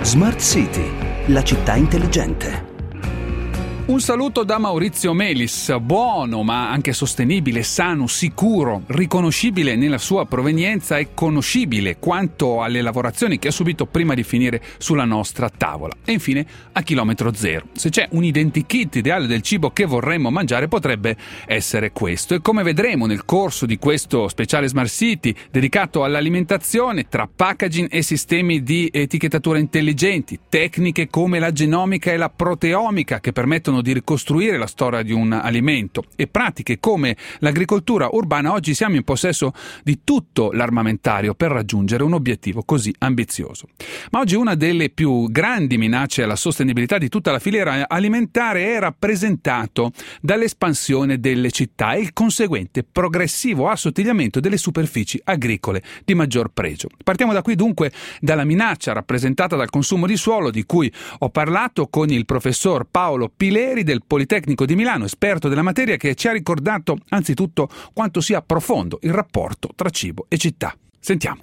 Smart City, la città intelligente. Un saluto da Maurizio Melis. Buono, ma anche sostenibile, sano, sicuro, riconoscibile nella sua provenienza e conoscibile quanto alle lavorazioni che ha subito prima di finire sulla nostra tavola. E infine a chilometro zero. Se c'è un identikit ideale del cibo che vorremmo mangiare, potrebbe essere questo. E come vedremo nel corso di questo speciale Smart City dedicato all'alimentazione, tra packaging e sistemi di etichettatura intelligenti, tecniche come la genomica e la proteomica che permettono di ricostruire la storia di un alimento e pratiche come l'agricoltura urbana, oggi siamo in possesso di tutto l'armamentario per raggiungere un obiettivo così ambizioso. Ma oggi una delle più grandi minacce alla sostenibilità di tutta la filiera alimentare è rappresentato dall'espansione delle città e il conseguente progressivo assottigliamento delle superfici agricole di maggior pregio. Partiamo da qui dunque dalla minaccia rappresentata dal consumo di suolo, di cui ho parlato con il professor Paolo Pileri del Politecnico di Milano, esperto della materia, che ci ha ricordato anzitutto quanto sia profondo il rapporto tra cibo e città. Sentiamo.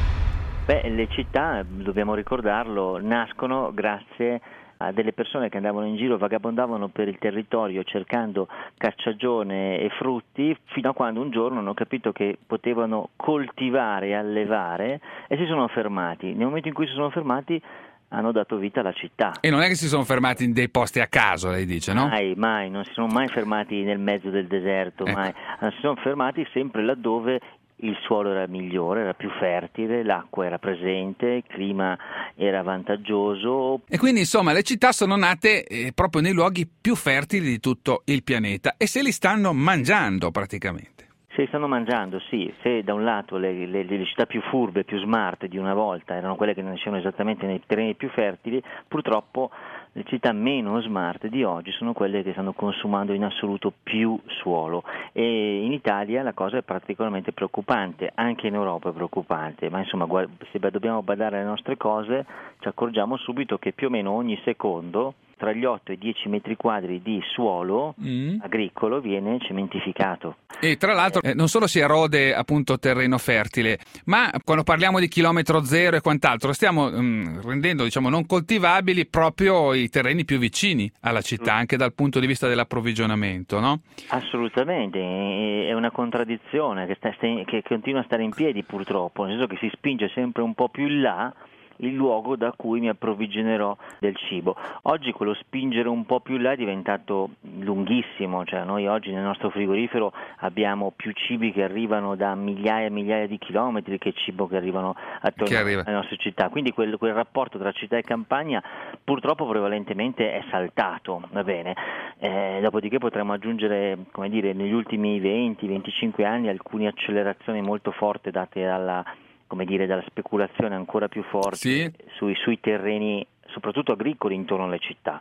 Le città, dobbiamo ricordarlo, nascono grazie a delle persone che andavano in giro, vagabondavano per il territorio cercando cacciagione e frutti, fino a quando un giorno hanno capito che potevano coltivare e allevare e si sono fermati. Nel momento in cui si sono fermati hanno dato vita alla città. E non è che si sono fermati in dei posti a caso, lei dice, no? Mai, non si sono mai fermati nel mezzo del deserto, ecco. Mai. Si sono fermati sempre laddove il suolo era migliore, era più fertile, l'acqua era presente, il clima era vantaggioso. E quindi insomma le città sono nate proprio nei luoghi più fertili di tutto il pianeta e se li stanno mangiando praticamente. Se li stanno mangiando, sì. Se da un lato le città più furbe, più smart di una volta erano quelle che nascevano esattamente nei terreni più fertili, purtroppo le città meno smart di oggi sono quelle che stanno consumando in assoluto più suolo e in Italia la cosa è particolarmente preoccupante, anche in Europa è preoccupante, ma insomma se dobbiamo badare alle nostre cose ci accorgiamo subito che più o meno ogni secondo tra gli 8 e i 10 metri quadri di suolo agricolo viene cementificato. E tra l'altro non solo si erode appunto terreno fertile, ma quando parliamo di chilometro zero e quant'altro stiamo rendendo non coltivabili proprio i terreni più vicini alla città, anche dal punto di vista dell'approvvigionamento, no? Assolutamente, è una contraddizione che continua a stare in piedi purtroppo, nel senso che si spinge sempre un po' più in là il luogo da cui mi approvvigionerò del cibo. Oggi quello spingere un po' più là è diventato lunghissimo, cioè noi oggi nel nostro frigorifero abbiamo più cibi che arrivano da migliaia e migliaia di chilometri che cibo che arrivano attorno alle nostre città, quindi quel rapporto tra città e campagna purtroppo prevalentemente è saltato, va bene. Dopodiché potremmo aggiungere, come dire, negli ultimi 20-25 anni alcune accelerazioni molto forti date dalla speculazione ancora più forte sui terreni, soprattutto agricoli, intorno alle città,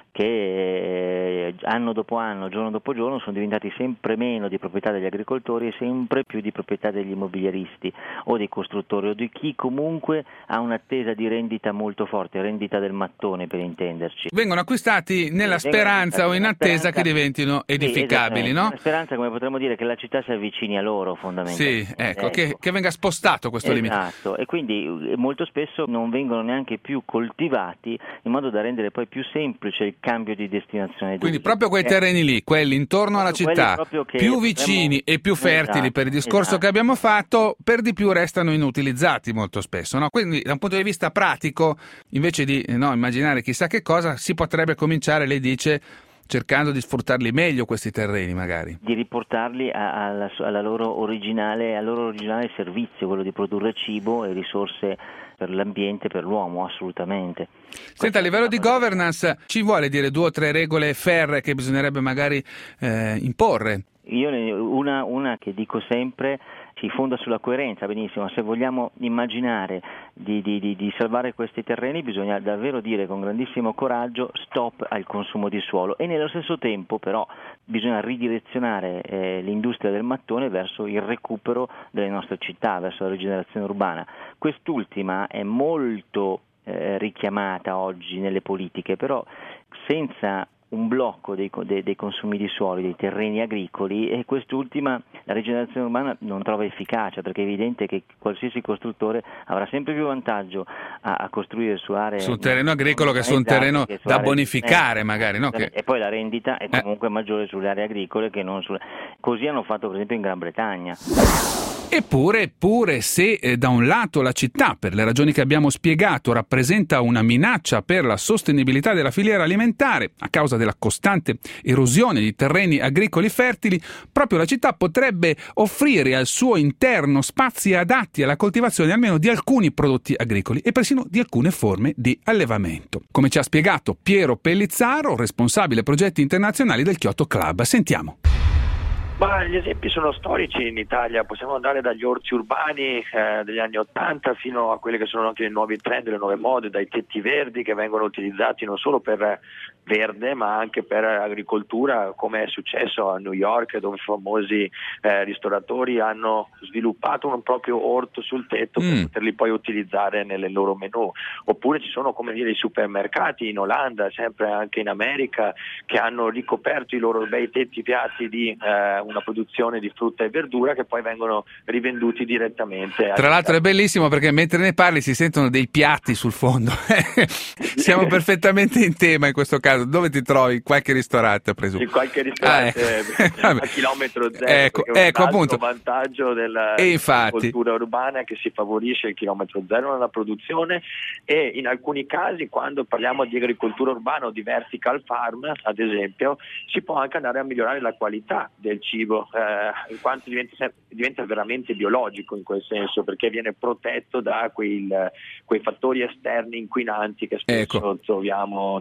che anno dopo anno, giorno dopo giorno sono diventati sempre meno di proprietà degli agricoltori e sempre più di proprietà degli immobiliaristi o dei costruttori o di chi comunque ha un'attesa di rendita molto forte, rendita del mattone per intenderci. Vengono acquistati nella speranza o in attesa che diventino edificabili, no? La speranza, come potremmo dire, che la città si avvicini a loro fondamentalmente. Sì, ecco. Che venga spostato questo limite. Esatto, e quindi molto spesso non vengono neanche più coltivati in modo da rendere poi più semplice il cambio di destinazione. Quindi proprio quei terreni lì, quelli intorno alla città, più vicini e più fertili per il discorso che abbiamo fatto, per di più restano inutilizzati molto spesso, no? Quindi da un punto di vista pratico, invece di immaginare chissà che cosa, si potrebbe cominciare, lei dice, cercando di sfruttarli meglio questi terreni magari. Di riportarli alla loro originale servizio, quello di produrre cibo e risorse per l'ambiente, per l'uomo, assolutamente. Senta, a livello di governance ci vuole dire 2 o 3 regole ferree che bisognerebbe magari imporre? Io una che dico sempre si fonda sulla coerenza, benissimo. Se vogliamo immaginare di salvare questi terreni bisogna davvero dire con grandissimo coraggio stop al consumo di suolo e nello stesso tempo però bisogna ridirezionare l'industria del mattone verso il recupero delle nostre città, verso la rigenerazione urbana. Quest'ultima è molto richiamata oggi nelle politiche, però senza un blocco dei consumi di suoli, dei terreni agricoli, e quest'ultima, la rigenerazione urbana, non trova efficacia, perché è evidente che qualsiasi costruttore avrà sempre più vantaggio a costruire su aree sul terreno agricolo che su un terreno da bonificare magari, no? E poi la rendita è comunque maggiore sulle aree agricole che non sulle... Così hanno fatto per esempio in Gran Bretagna. Eppure, se da un lato la città, per le ragioni che abbiamo spiegato, rappresenta una minaccia per la sostenibilità della filiera alimentare a causa della costante erosione di terreni agricoli fertili, proprio la città potrebbe offrire al suo interno spazi adatti alla coltivazione almeno di alcuni prodotti agricoli e persino di alcune forme di allevamento. Come ci ha spiegato Piero Pellizzaro, responsabile progetti internazionali del Kyoto Club. Sentiamo. Ma gli esempi sono storici in Italia, possiamo andare dagli orti urbani degli anni '80 fino a quelli che sono anche i nuovi trend, le nuove mode, dai tetti verdi che vengono utilizzati non solo per verde ma anche per agricoltura, come è successo a New York, dove famosi ristoratori hanno sviluppato un proprio orto sul tetto per poterli poi utilizzare nelle loro menù. Oppure ci sono, come dire, i supermercati in Olanda, sempre anche in America, che hanno ricoperto i loro bei tetti piatti di una produzione di frutta e verdura che poi vengono rivenduti direttamente. Tra l'altro è bellissimo perché mentre ne parli si sentono dei piatti sul fondo. Siamo perfettamente in tema in questo caso. Dove ti trovi? Qualche ristorante, presumo? In qualche ristorante a chilometro zero. Ecco appunto. Il vantaggio della cultura urbana è che si favorisce il chilometro zero nella produzione, e in alcuni casi, quando parliamo di agricoltura urbana o di vertical farm, ad esempio, si può anche andare a migliorare la qualità del cibo, in quanto diventa veramente biologico in quel senso, perché viene protetto da quei fattori esterni inquinanti che spesso troviamo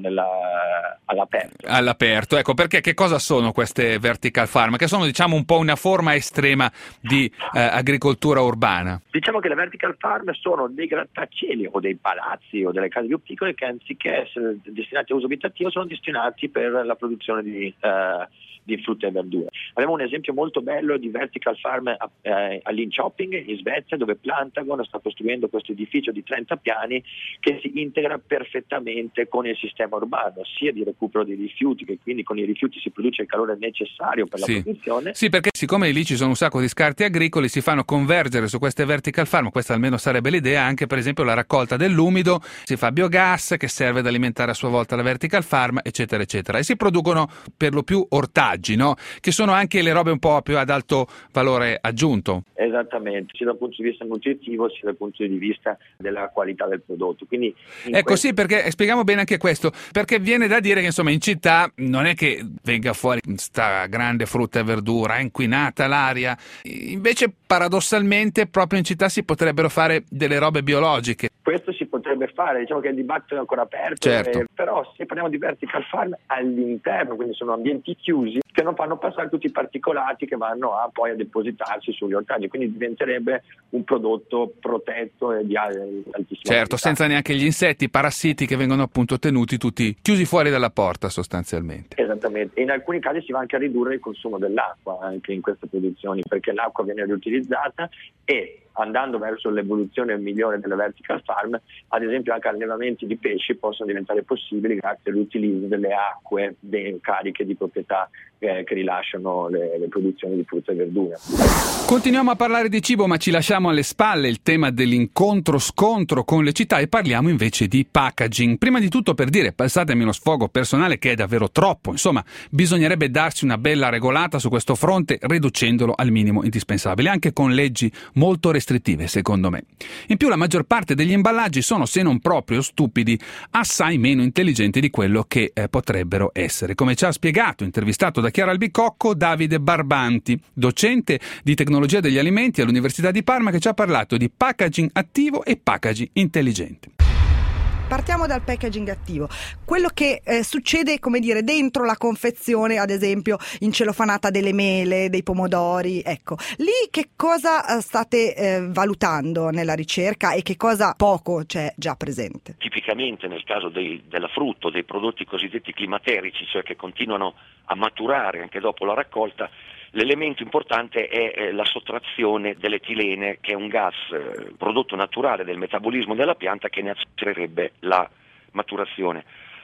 all'aperto. Ecco, perché che cosa sono queste vertical farm? Che sono, diciamo, un po' una forma estrema di agricoltura urbana. Diciamo che le vertical farm sono dei grattacieli o dei palazzi o delle case più piccole che, anziché essere destinati a uso abitativo, sono destinati per la produzione di frutta e verdura. Abbiamo un esempio molto bello di vertical farm a Linköping in Svezia, dove Plantagon sta costruendo questo edificio di 30 piani che si integra perfettamente con il sistema urbano, sia di recupero dei rifiuti, che quindi con i rifiuti si produce il calore necessario per la produzione. Sì, perché siccome lì ci sono un sacco di scarti agricoli, si fanno convergere su queste vertical farm, questa almeno sarebbe l'idea, anche per esempio la raccolta dell'umido, si fa biogas che serve ad alimentare a sua volta la vertical farm, eccetera eccetera, e si producono per lo più ortaggi, no? Che sono anche le robe un po' più ad alto valore aggiunto. Esattamente, sia dal punto di vista nutritivo sia dal punto di vista della qualità del prodotto. Quindi sì, perché spieghiamo bene anche questo, perché viene da dire che insomma in città non è che venga fuori sta grande frutta e verdura, è inquinata l'aria, invece paradossalmente proprio in città si potrebbero fare delle robe biologiche. Questo si potrebbe fare, diciamo che il dibattito è ancora aperto, certo. Però se parliamo di vertical farm all'interno, quindi sono ambienti chiusi che non fanno passare tutti i particolati che vanno poi a depositarsi sugli ortaggi, quindi diventerebbe un prodotto protetto e di altissima qualità. Senza neanche gli insetti, parassiti che vengono appunto tenuti tutti chiusi fuori dalla porta sostanzialmente. Esattamente, e in alcuni casi si va anche a ridurre il consumo dell'acqua anche in queste produzioni, perché l'acqua viene riutilizzata, e andando verso l'evoluzione migliore delle vertical farm, ad esempio anche allevamenti di pesci possono diventare possibili grazie all'utilizzo delle acque cariche di proprietà che rilasciano le produzioni di frutta e verdura. Continuiamo a parlare di cibo, ma ci lasciamo alle spalle il tema dell'incontro-scontro con le città e parliamo invece di packaging. Prima di tutto, per dire, passatemi uno sfogo personale che è davvero troppo, insomma, bisognerebbe darsi una bella regolata su questo fronte, riducendolo al minimo indispensabile, anche con leggi molto restrittive, secondo me. In più, la maggior parte degli imballaggi sono, se non proprio stupidi, assai meno intelligenti di quello che potrebbero essere, come ci ha spiegato, intervistato da Chiara Albicocco, Davide Barbanti, docente di tecnologia degli alimenti all'Università di Parma, che ci ha parlato di packaging attivo e packaging intelligente. Partiamo dal packaging attivo, quello che succede, come dire, dentro la confezione, ad esempio incelofanata delle mele, dei pomodori, ecco. Lì che cosa state valutando nella ricerca e che cosa poco c'è già presente? Tipicamente nel caso della frutta, dei prodotti cosiddetti climaterici, cioè che continuano a maturare anche dopo la raccolta, l'elemento importante è la sottrazione dell'etilene, che è un gas prodotto naturale del metabolismo della pianta che ne accelererebbe la maturazione.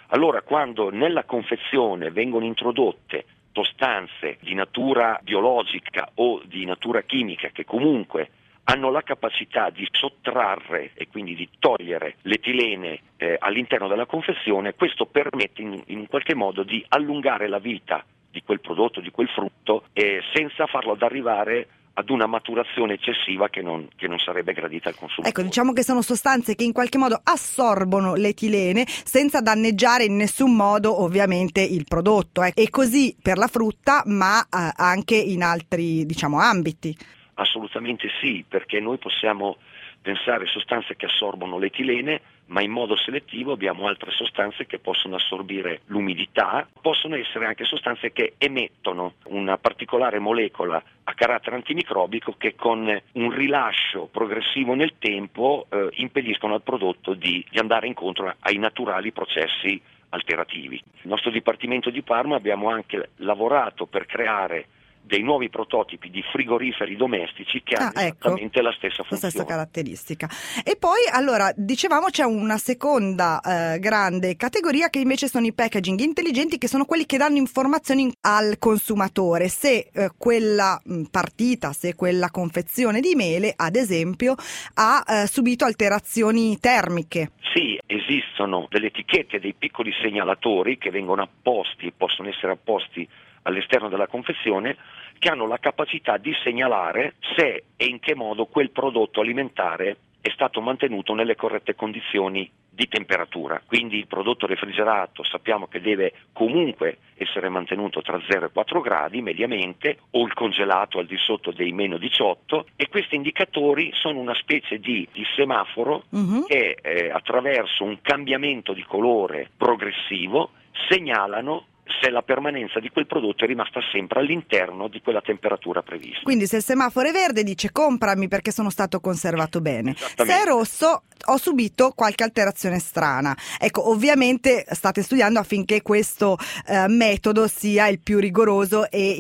Allora, quando nella confezione vengono introdotte sostanze di natura biologica o di natura chimica che comunque hanno la capacità di sottrarre e quindi di togliere l'etilene all'interno della confezione, questo permette in qualche modo di allungare la vita di quel prodotto, di quel frutto, senza farlo ad arrivare ad una maturazione eccessiva che non sarebbe gradita al consumatore. Ecco, diciamo che sono sostanze che in qualche modo assorbono l'etilene senza danneggiare in nessun modo ovviamente il prodotto. E così per la frutta, ma anche in altri, diciamo, ambiti. Assolutamente sì, perché noi possiamo pensare a sostanze che assorbono l'etilene, ma in modo selettivo abbiamo altre sostanze che possono assorbire l'umidità, possono essere anche sostanze che emettono una particolare molecola a carattere antimicrobico che con un rilascio progressivo nel tempo impediscono al prodotto di andare incontro ai naturali processi alterativi. Nel nostro Dipartimento di Parma abbiamo anche lavorato per creare dei nuovi prototipi di frigoriferi domestici che hanno esattamente la stessa funzione. La stessa caratteristica. E poi, allora, dicevamo c'è una seconda grande categoria che invece sono i packaging intelligenti, che sono quelli che danno informazioni al consumatore se quella partita, se quella confezione di mele, ad esempio, ha subito alterazioni termiche. Sì, esistono delle etichette, dei piccoli segnalatori che vengono apposti, possono essere apposti all'esterno della confezione, che hanno la capacità di segnalare se e in che modo quel prodotto alimentare è stato mantenuto nelle corrette condizioni di temperatura. Quindi il prodotto refrigerato sappiamo che deve comunque essere mantenuto tra 0 e 4 gradi mediamente, o il congelato al di sotto dei meno 18, e questi indicatori sono una specie di semaforo che attraverso un cambiamento di colore progressivo segnalano se la permanenza di quel prodotto è rimasta sempre all'interno di quella temperatura prevista. Quindi se il semaforo è verde dice comprami perché sono stato conservato bene, se è rosso ho subito qualche alterazione strana. Ecco, ovviamente state studiando affinché questo metodo sia il più rigoroso e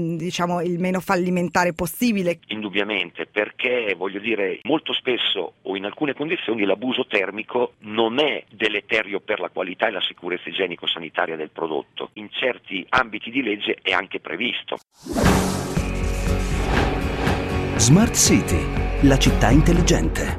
il meno fallimentare possibile. Indubbiamente, perché voglio dire, molto spesso o in alcune condizioni l'abuso termico non è deleterio per la qualità e la sicurezza igienico-sanitaria del prodotto. In certi ambiti di legge è anche previsto. Smart City, la città intelligente.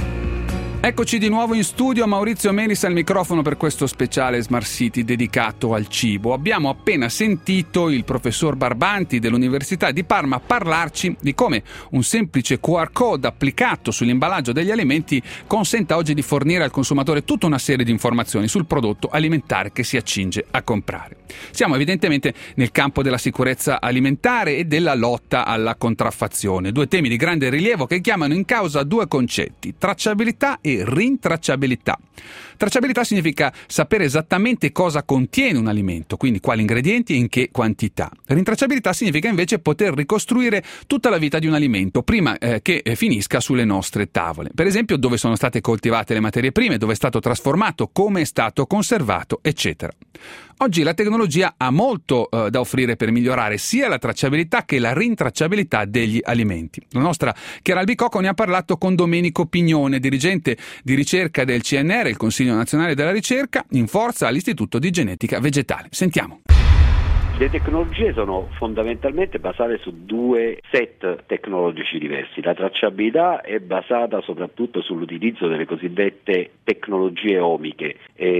Eccoci di nuovo in studio, Maurizio Melis al microfono per questo speciale Smart City dedicato al cibo. Abbiamo appena sentito il professor Barbanti dell'Università di Parma parlarci di come un semplice QR code applicato sull'imballaggio degli alimenti consenta oggi di fornire al consumatore tutta una serie di informazioni sul prodotto alimentare che si accinge a comprare. Siamo evidentemente nel campo della sicurezza alimentare e della lotta alla contraffazione, due temi di grande rilievo che chiamano in causa due concetti: tracciabilità e rintracciabilità. Tracciabilità significa sapere esattamente cosa contiene un alimento, quindi quali ingredienti e in che quantità. Rintracciabilità significa invece poter ricostruire tutta la vita di un alimento prima che finisca sulle nostre tavole. Per esempio, dove sono state coltivate le materie prime, dove è stato trasformato, come è stato conservato, eccetera. Oggi la tecnologia ha molto da offrire per migliorare sia la tracciabilità che la rintracciabilità degli alimenti. La nostra Chiara Albicocco ne ha parlato con Domenico Pignone, dirigente di ricerca del CNR, il Consiglio Nazionale della Ricerca, in forza all'Istituto di Genetica Vegetale. Sentiamo. Le tecnologie sono fondamentalmente basate su due set tecnologici diversi. La tracciabilità è basata soprattutto sull'utilizzo delle cosiddette tecnologie omiche,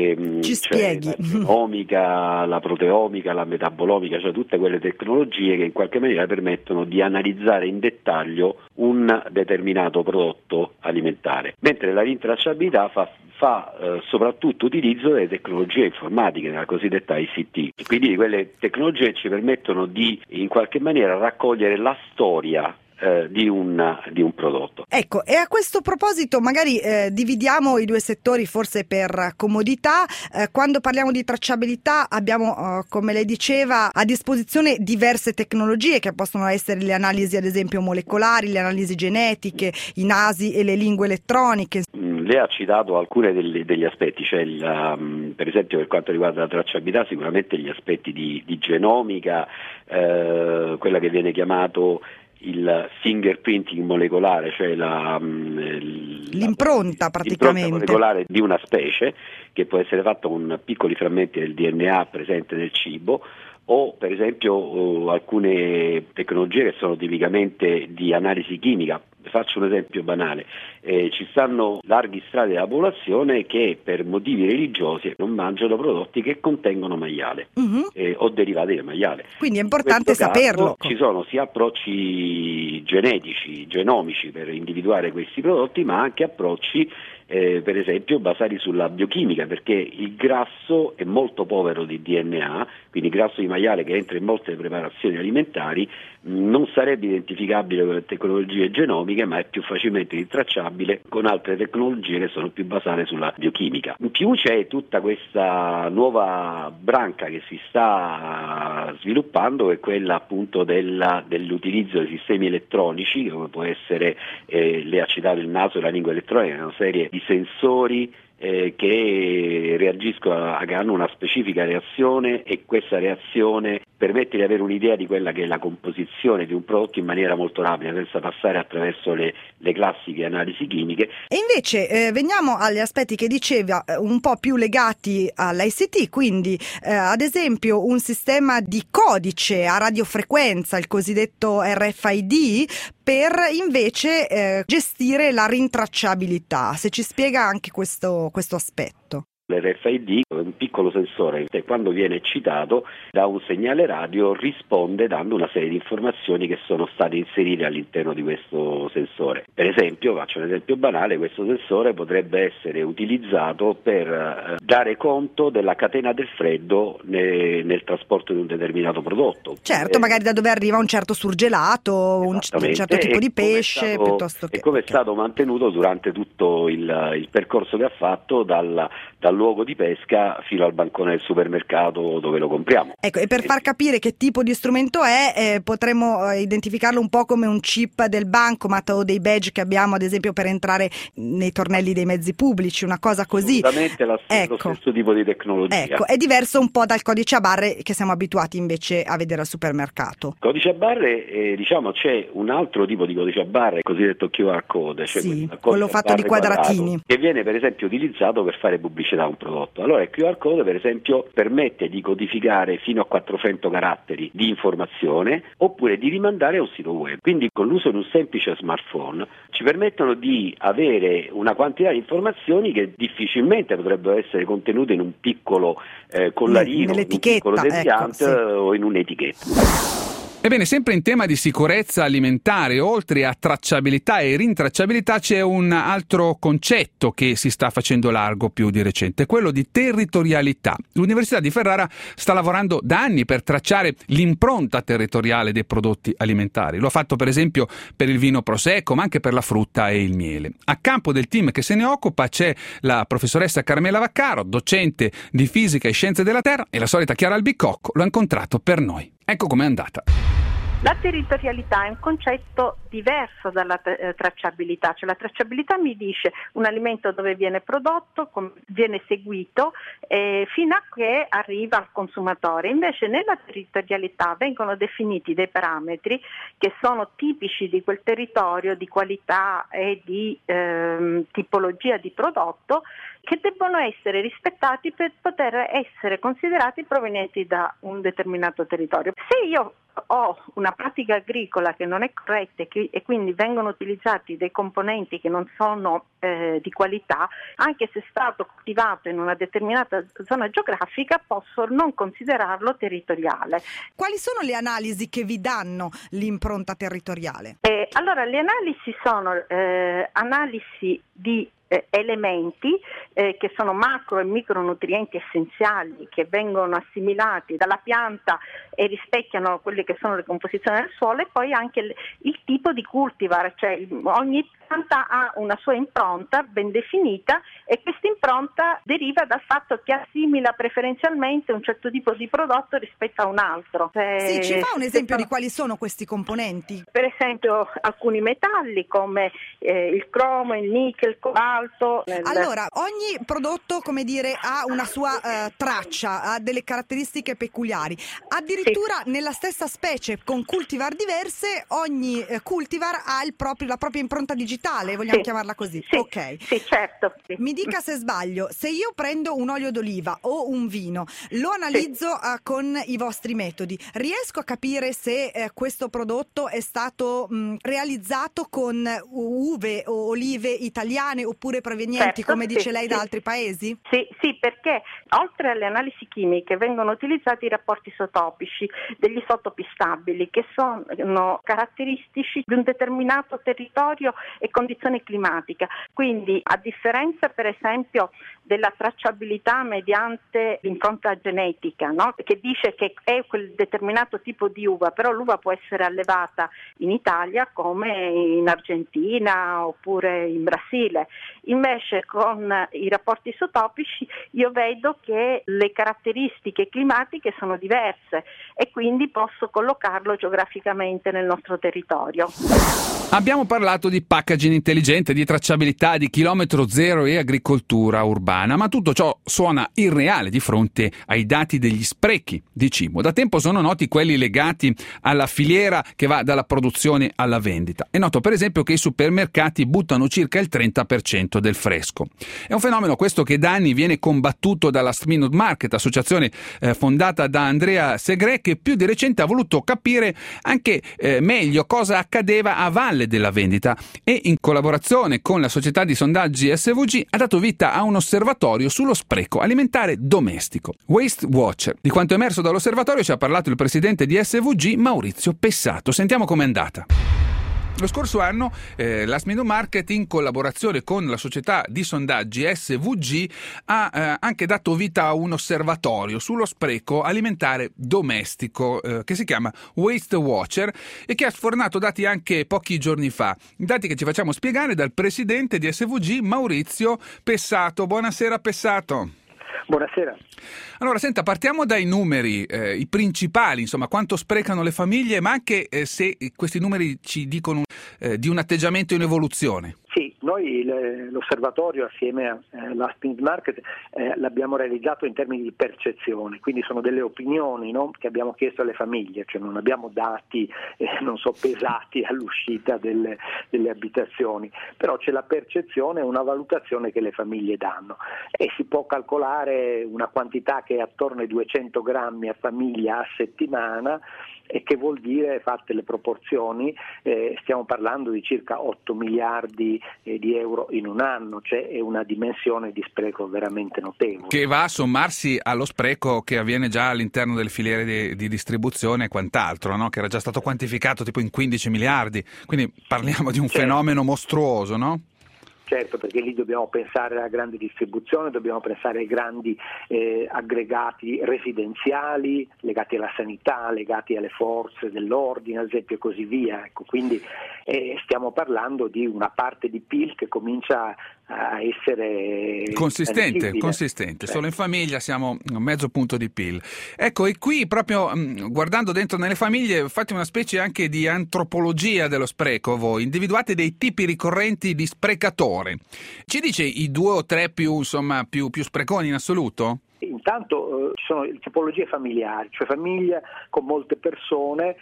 cioè la genomica, la proteomica, la metabolomica, cioè tutte quelle tecnologie che in qualche maniera permettono di analizzare in dettaglio un determinato prodotto alimentare, mentre la rintracciabilità fa soprattutto utilizzo delle tecnologie informatiche, nella cosiddetta ICT, quindi di quelle tecnologie che ci permettono di in qualche maniera raccogliere la storia di un prodotto. Ecco, e a questo proposito magari dividiamo i due settori forse per comodità. Quando parliamo di tracciabilità abbiamo, come lei diceva, a disposizione diverse tecnologie che possono essere le analisi ad esempio molecolari, le analisi genetiche, i nasi e le lingue elettroniche. Lei ha citato alcuni degli aspetti, cioè per esempio per quanto riguarda la tracciabilità sicuramente gli aspetti di genomica, quella che viene chiamato il fingerprinting molecolare, cioè l'impronta praticamente molecolare di una specie, che può essere fatto con piccoli frammenti del DNA presente nel cibo, o per esempio alcune tecnologie che sono tipicamente di analisi chimica. Faccio un esempio banale: ci stanno larghi strati della popolazione che per motivi religiosi non mangiano prodotti che contengono maiale o derivati del maiale. Quindi è importante saperlo. Ci sono sia approcci genetici, genomici per individuare questi prodotti, ma anche approcci per esempio basati sulla biochimica, perché il grasso è molto povero di DNA, quindi il grasso di maiale che entra in molte preparazioni alimentari non sarebbe identificabile con le tecnologie genomiche, ma è più facilmente rintracciabile con altre tecnologie che sono più basate sulla biochimica. In più c'è tutta questa nuova branca che si sta sviluppando, che è quella appunto dell'utilizzo di sistemi elettronici, come può essere, lei ha citato il naso e la lingua elettronica, una serie di sensori che reagiscono, che hanno una specifica reazione, e questa reazione permette di avere un'idea di quella che è la composizione di un prodotto in maniera molto rapida, senza passare attraverso le classiche analisi chimiche. E invece veniamo agli aspetti che diceva, un po' più legati all'ICT, quindi ad esempio un sistema di codice a radiofrequenza, il cosiddetto RFID, per invece gestire la rintracciabilità. Se ci spiega anche questo aspetto. L'RFID è un piccolo sensore che quando viene eccitato da un segnale radio risponde dando una serie di informazioni che sono state inserite all'interno di questo sensore. Per esempio, faccio un esempio banale, questo sensore potrebbe essere utilizzato per dare conto della catena del freddo nel trasporto di un determinato prodotto. Certo, magari da dove arriva un certo surgelato, un certo tipo di pesce, piuttosto che... E come è stato mantenuto durante tutto il percorso che ha fatto dal luogo di pesca fino al bancone del supermercato dove lo compriamo. Ecco, e per far capire che tipo di strumento è, potremmo identificarlo un po' come un chip del bancomat o dei badge che abbiamo ad esempio per entrare nei tornelli dei mezzi pubblici, una cosa così. Assolutamente lo stesso tipo di tecnologia. Ecco, è diverso un po' dal codice a barre che siamo abituati invece a vedere al supermercato. Codice a barre, diciamo, c'è un altro tipo di codice a barre, cosiddetto QR code, cioè sì, quello fatto di quadratini, che viene per esempio utilizzato per fare pubblicità a un prodotto. Allora il QR code per esempio permette di codificare fino a 400 caratteri di informazione oppure di rimandare a un sito web. Quindi con l'uso di un semplice smartphone ci permettono di avere una quantità di informazioni che difficilmente potrebbero essere contenute in un piccolo collarino, in un piccolo deviant, ecco, sì, o in un'etichetta. Ebbene, sempre in tema di sicurezza alimentare, oltre a tracciabilità e rintracciabilità, c'è un altro concetto che si sta facendo largo più di recente, quello di territorialità. L'Università di Ferrara sta lavorando da anni per tracciare l'impronta territoriale dei prodotti alimentari. Lo ha fatto per esempio per il vino Prosecco, ma anche per la frutta e il miele. A campo del team che se ne occupa c'è la professoressa Carmela Vaccaro, docente di fisica e scienze della terra, e la solita Chiara Albicocco lo ha incontrato per noi. Ecco com'è andata. La territorialità è un concetto diverso dalla tracciabilità, cioè la tracciabilità mi dice un alimento dove viene prodotto, viene seguito fino a che arriva al consumatore. Invece nella territorialità vengono definiti dei parametri che sono tipici di quel territorio, di qualità e di tipologia di prodotto, che debbono essere rispettati per poter essere considerati provenienti da un determinato territorio. Se io ho una pratica agricola che non è corretta e quindi vengono utilizzati dei componenti che non sono di qualità, anche se è stato coltivato in una determinata zona geografica, posso non considerarlo territoriale. Quali sono le analisi che vi danno l'impronta territoriale? Allora, le analisi sono analisi di elementi che sono macro e micronutrienti essenziali che vengono assimilati dalla pianta e rispecchiano quelle che sono le composizioni del suolo, e poi anche il tipo di cultivar, cioè ogni pianta ha una sua impronta ben definita e questa impronta deriva dal fatto che assimila preferenzialmente un certo tipo di prodotto rispetto a un altro. Sì, ci fa un esempio di quali sono questi componenti? Per esempio alcuni metalli come il cromo, il nickel, il cobalto, alto. Allora, ogni prodotto, come dire, ha una sua traccia, ha delle caratteristiche peculiari. Addirittura nella stessa specie con cultivar diverse, ogni cultivar ha la propria impronta digitale, vogliamo chiamarla così? Sì, ok. sì, certo. Sì. Mi dica se sbaglio, se io prendo un olio d'oliva o un vino, lo analizzo con i vostri metodi, riesco a capire se questo prodotto è stato realizzato con uve o olive italiane oppure provenienti, come dice lei, da altri paesi? Sì, perché oltre alle analisi chimiche vengono utilizzati i rapporti isotopici degli isotopi stabili, che sono caratteristici di un determinato territorio e condizione climatica. Quindi, a differenza per esempio della tracciabilità mediante l'impronta genetica, no? Che dice che è quel determinato tipo di uva, però l'uva può essere allevata in Italia come in Argentina oppure in Brasile. Invece con i rapporti isotopici io vedo che le caratteristiche climatiche sono diverse e quindi posso collocarlo geograficamente nel nostro territorio. Abbiamo parlato di packaging intelligente, di tracciabilità, di chilometro zero e agricoltura urbana, ma tutto ciò suona irreale di fronte ai dati degli sprechi di cibo. Da tempo sono noti quelli legati alla filiera che va dalla produzione alla vendita. È noto per esempio che i supermercati buttano circa il 30% del fresco. È un fenomeno questo che da anni viene combattuto dalla Last Minute Market, associazione fondata da Andrea Segre, che più di recente ha voluto capire anche meglio cosa accadeva a valle della vendita e in collaborazione con la società di sondaggi SVG ha dato vita a un osservatorio sullo spreco alimentare domestico, Waste Watcher. Di quanto emerso dall'osservatorio ci ha parlato il presidente di SVG, Maurizio Pessato. Sentiamo com'è andata. Lo scorso anno Last Minute Market, in collaborazione con la società di sondaggi SVG, ha anche dato vita a un osservatorio sullo spreco alimentare domestico che si chiama Waste Watcher e che ha sfornato dati anche pochi giorni fa. Dati che ci facciamo spiegare dal presidente di SVG, Maurizio Pessato. Buonasera Pessato. Buonasera. Allora, senta, partiamo dai numeri, i principali, insomma, quanto sprecano le famiglie, ma anche se questi numeri ci dicono di un atteggiamento in evoluzione. Sì, noi l'osservatorio assieme a Last Minute Market l'abbiamo realizzato in termini di percezione, quindi sono delle opinioni, no? Che abbiamo chiesto alle famiglie, cioè non abbiamo dati pesati all'uscita delle abitazioni, però c'è la percezione e una valutazione che le famiglie danno e si può calcolare una quantità che è attorno ai 200 grammi a famiglia a settimana, e che vuol dire, fatte le proporzioni, stiamo parlando di circa 8 miliardi di euro in un anno, cioè è una dimensione di spreco veramente notevole. Che va a sommarsi allo spreco che avviene già all'interno delle filiere di distribuzione e quant'altro, no? Che era già stato quantificato tipo in 15 miliardi, quindi parliamo di un fenomeno mostruoso, no? Certo, perché lì dobbiamo pensare alla grande distribuzione, dobbiamo pensare ai grandi aggregati residenziali legati alla sanità, legati alle forze dell'ordine, ad esempio, e così via. Ecco, quindi stiamo parlando di una parte di PIL che comincia a essere consistente. Solo in famiglia siamo a mezzo punto di PIL. Ecco, e qui proprio guardando dentro nelle famiglie fate una specie anche di antropologia dello spreco. Voi individuate dei tipi ricorrenti di sprecatore. Ci dice i 2 o 3 più spreconi in assoluto? Intanto ci sono le tipologie familiari, cioè famiglia con molte persone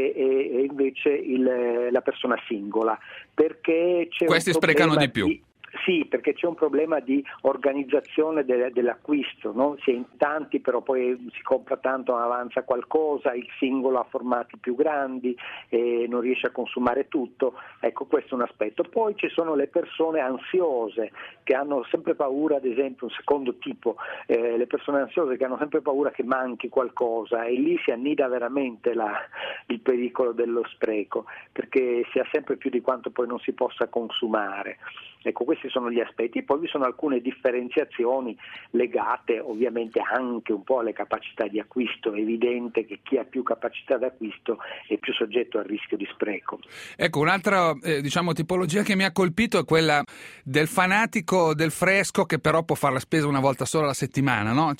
e invece la persona singola, perché c'è questi sprecano di più. Sì, perché c'è un problema di organizzazione dell'acquisto, no? Si è in tanti, però poi si compra tanto, avanza qualcosa, il singolo ha formati più grandi e non riesce a consumare tutto. Ecco, questo è un aspetto. Poi ci sono le persone ansiose che hanno sempre paura, ad esempio, un secondo tipo, le persone ansiose che hanno sempre paura che manchi qualcosa, e lì si annida veramente il pericolo dello spreco, perché si ha sempre più di quanto poi non si possa consumare. Ecco, questi sono gli aspetti. Poi vi sono alcune differenziazioni legate ovviamente anche un po' alle capacità di acquisto. È evidente che chi ha più capacità d'acquisto è più soggetto al rischio di spreco. Ecco, un'altra tipologia che mi ha colpito è quella del fanatico del fresco che però può fare la spesa una volta sola alla settimana, no?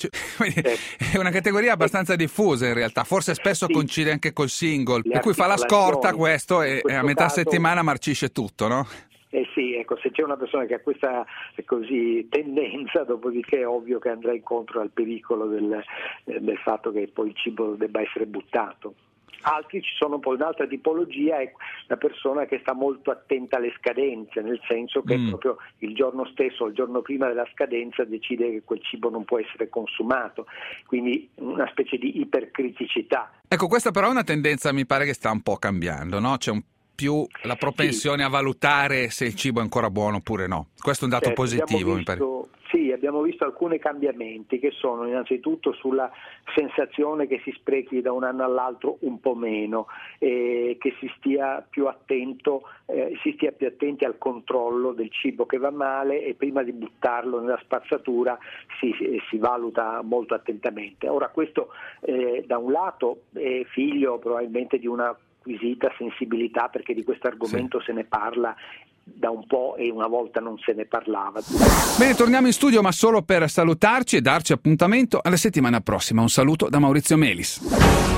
È una categoria abbastanza diffusa in realtà, forse spesso coincide anche col single, per cui fa la scorta questo e a metà settimana marcisce tutto, no? Sì, ecco, se c'è una persona che ha questa tendenza, dopodiché è ovvio che andrà incontro al pericolo del fatto che poi il cibo debba essere buttato. Altri, ci sono poi un'altra tipologia, è la persona che sta molto attenta alle scadenze, nel senso che proprio il giorno stesso o il giorno prima della scadenza decide che quel cibo non può essere consumato, quindi una specie di ipercriticità. Ecco, questa però è una tendenza, mi pare che sta un po' cambiando, no? C'è più la propensione a valutare se il cibo è ancora buono oppure no. Questo è un dato positivo, mi pare. Sì, abbiamo visto alcuni cambiamenti che sono innanzitutto sulla sensazione che si sprechi da un anno all'altro un po' meno, che si stia più attenti al controllo del cibo che va male e prima di buttarlo nella spazzatura si valuta molto attentamente. Ora questo da un lato è figlio probabilmente di una acquisita sensibilità, perché di questo argomento se ne parla da un po' e una volta non se ne parlava. Bene, torniamo in studio, ma solo per salutarci e darci appuntamento alla settimana prossima. Un saluto da Maurizio Melis.